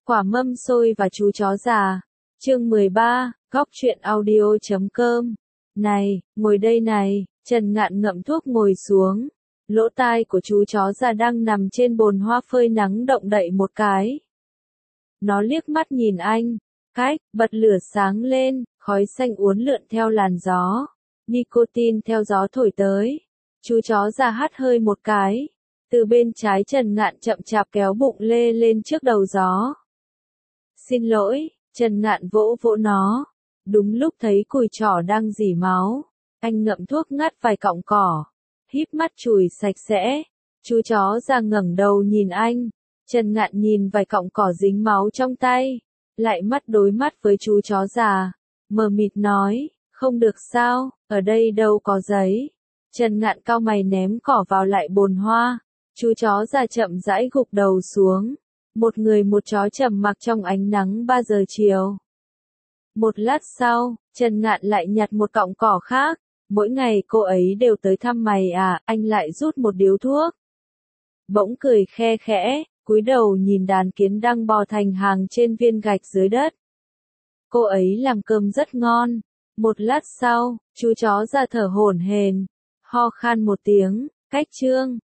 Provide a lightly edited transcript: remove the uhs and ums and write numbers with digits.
Quả mâm xôi và chú chó già. Chương 13, góc truyện audio.com. Này, ngồi đây này, Trần Ngạn ngậm thuốc ngồi xuống. Lỗ tai của chú chó già đang nằm trên bồn hoa phơi nắng động đậy một cái. Nó liếc mắt nhìn anh, bật lửa sáng lên, khói xanh uốn lượn theo làn gió. Nicotine theo gió thổi tới. Chú chó già hắt hơi một cái. Từ bên trái Trần Ngạn chậm chạp kéo bụng lê lên trước đầu gió. Xin lỗi, Trần Ngạn vỗ vỗ nó. Đúng lúc thấy cùi trỏ đang rỉ máu. Anh ngậm thuốc ngắt vài cọng cỏ. Híp mắt chùi sạch sẽ. Chú chó già ngẩng đầu nhìn anh. Trần Ngạn nhìn vài cọng cỏ dính máu trong tay. Lại mắt đối mắt với chú chó già. Mờ mịt nói, không được sao, ở đây đâu có giấy. Trần Ngạn cau mày ném cỏ vào lại bồn hoa. Chú chó già chậm rãi gục đầu xuống. Một người một chó trầm mặc trong ánh nắng 3 giờ chiều. Một lát sau, Trần Ngạn lại nhặt một cọng cỏ khác. Mỗi ngày cô ấy đều tới thăm mày à, anh lại rút một điếu thuốc. Bỗng cười khe khẽ, cúi đầu nhìn đàn kiến đang bò thành hàng trên viên gạch dưới đất. Cô ấy làm cơm rất ngon. Một lát sau, chú chó già thở hổn hển, ho khan một tiếng, Cách Trương,